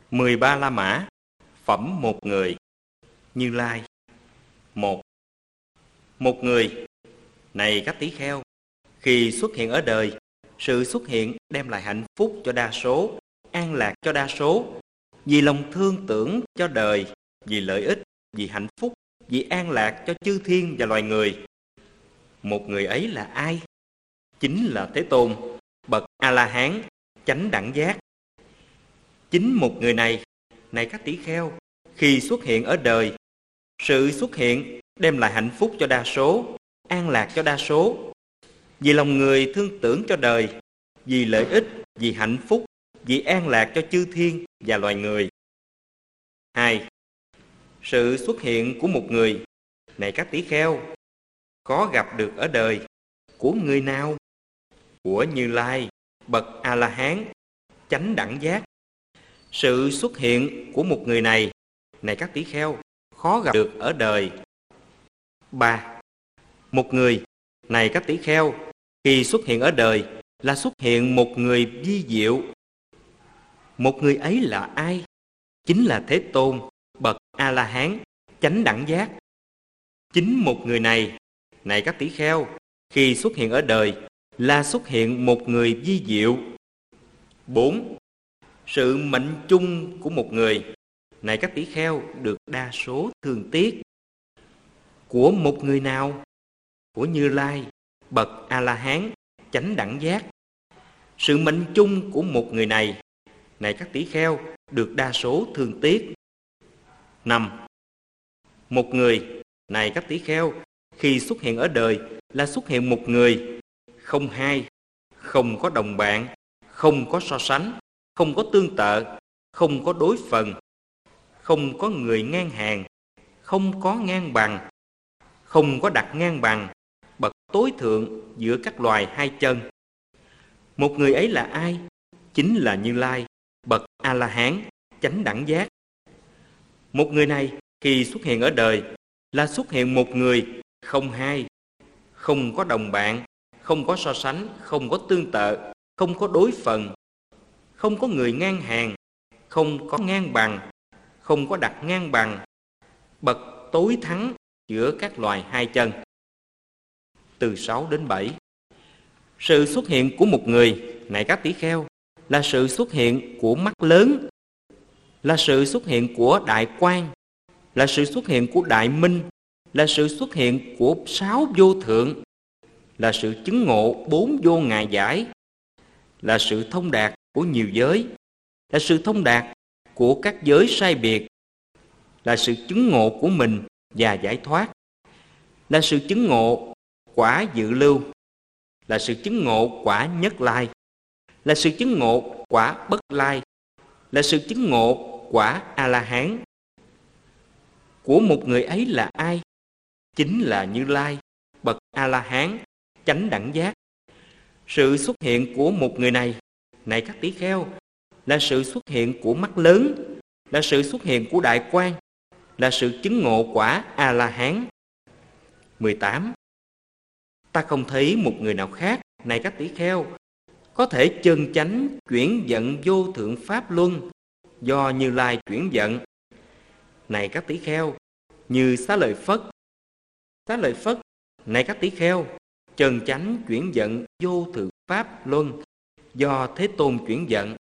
13 La Mã. Phẩm một người. Như Lai. 1. Một người. Này các tỷ kheo, khi xuất hiện ở đời, sự xuất hiện đem lại hạnh phúc cho đa số, an lạc cho đa số, vì lòng thương tưởng cho đời, vì lợi ích, vì hạnh phúc, vì an lạc cho chư thiên và loài người. Một người ấy là ai? Chính là Thế Tôn, bậc A-la-hán, chánh đẳng giác. Chính một người này, này các tỷ kheo, khi xuất hiện ở đời, sự xuất hiện đem lại hạnh phúc cho đa số, an lạc cho đa số, vì lòng người thương tưởng cho đời, vì lợi ích, vì hạnh phúc, vì an lạc cho chư thiên và loài người. 2. Sự xuất hiện của một người, này các tỷ kheo, có gặp được ở đời, của người nào? Của Như Lai, bậc A-la-hán, chánh đẳng giác. Sự xuất hiện của một người này, này các tỷ kheo, khó gặp được ở đời. 3. Một người, này các tỷ kheo, khi xuất hiện ở đời là xuất hiện một người vi diệu. Một người ấy là ai? Chính là Thế Tôn, bậc A-la-hán, chánh đẳng giác. Chính một người này, này các tỷ kheo, khi xuất hiện ở đời là xuất hiện một người vi diệu. 4. Sự mệnh chung của một người, này các tỷ kheo, được đa số thương tiếc. Của một người nào? Của Như Lai, bậc A-la-hán, chánh đẳng giác. Sự mệnh chung của một người này, này các tỷ kheo, được đa số thương tiếc. 5. Một người, này các tỷ kheo, khi xuất hiện ở đời là xuất hiện một người, không hai, không có đồng bạn, không có so sánh, không có tương tự, không có đối phần, không có người ngang hàng, không có ngang bằng, không có đặt ngang bằng, bậc tối thượng giữa các loài hai chân. Một người ấy là ai? Chính là Như Lai, bậc A-la-hán, chánh đẳng giác. Một người này khi xuất hiện ở đời là xuất hiện một người, không hai, không có đồng bạn, không có so sánh, không có tương tự, không có đối phần, không có người ngang hàng, không có ngang bằng, không có đặt ngang bằng, bậc tối thắng giữa các loài hai chân. Từ 6 đến 7. Sự xuất hiện của một người, này các tỷ kheo, là sự xuất hiện của mắt lớn, là sự xuất hiện của đại quang, là sự xuất hiện của đại minh, là sự xuất hiện của 6 vô thượng, là sự chứng ngộ 4 vô ngại giải, là sự thông đạt của nhiều giới, là sự thông đạt của các giới sai biệt, là sự chứng ngộ của mình và giải thoát, là sự chứng ngộ quả dự lưu, là sự chứng ngộ quả nhất lai, là sự chứng ngộ quả bất lai, là sự chứng ngộ quả A-la-hán. Của một người ấy là ai? Chính là Như Lai, bậc A-la-hán, chánh đẳng giác. Sự xuất hiện của một người này, này các tỷ kheo, là sự xuất hiện của mắt lớn, là sự xuất hiện của đại quang, là sự chứng ngộ quả A-la-hán. 18. Ta không thấy một người nào khác, này các tỷ kheo, có thể chân chánh chuyển vận vô thượng pháp luân do Như Lai chuyển vận. Này các tỷ kheo, như Xá Lợi Phất. Xá Lợi Phất, này các tỷ kheo, chân chánh chuyển vận vô thượng pháp luân do Thế Tôn chuyển vận.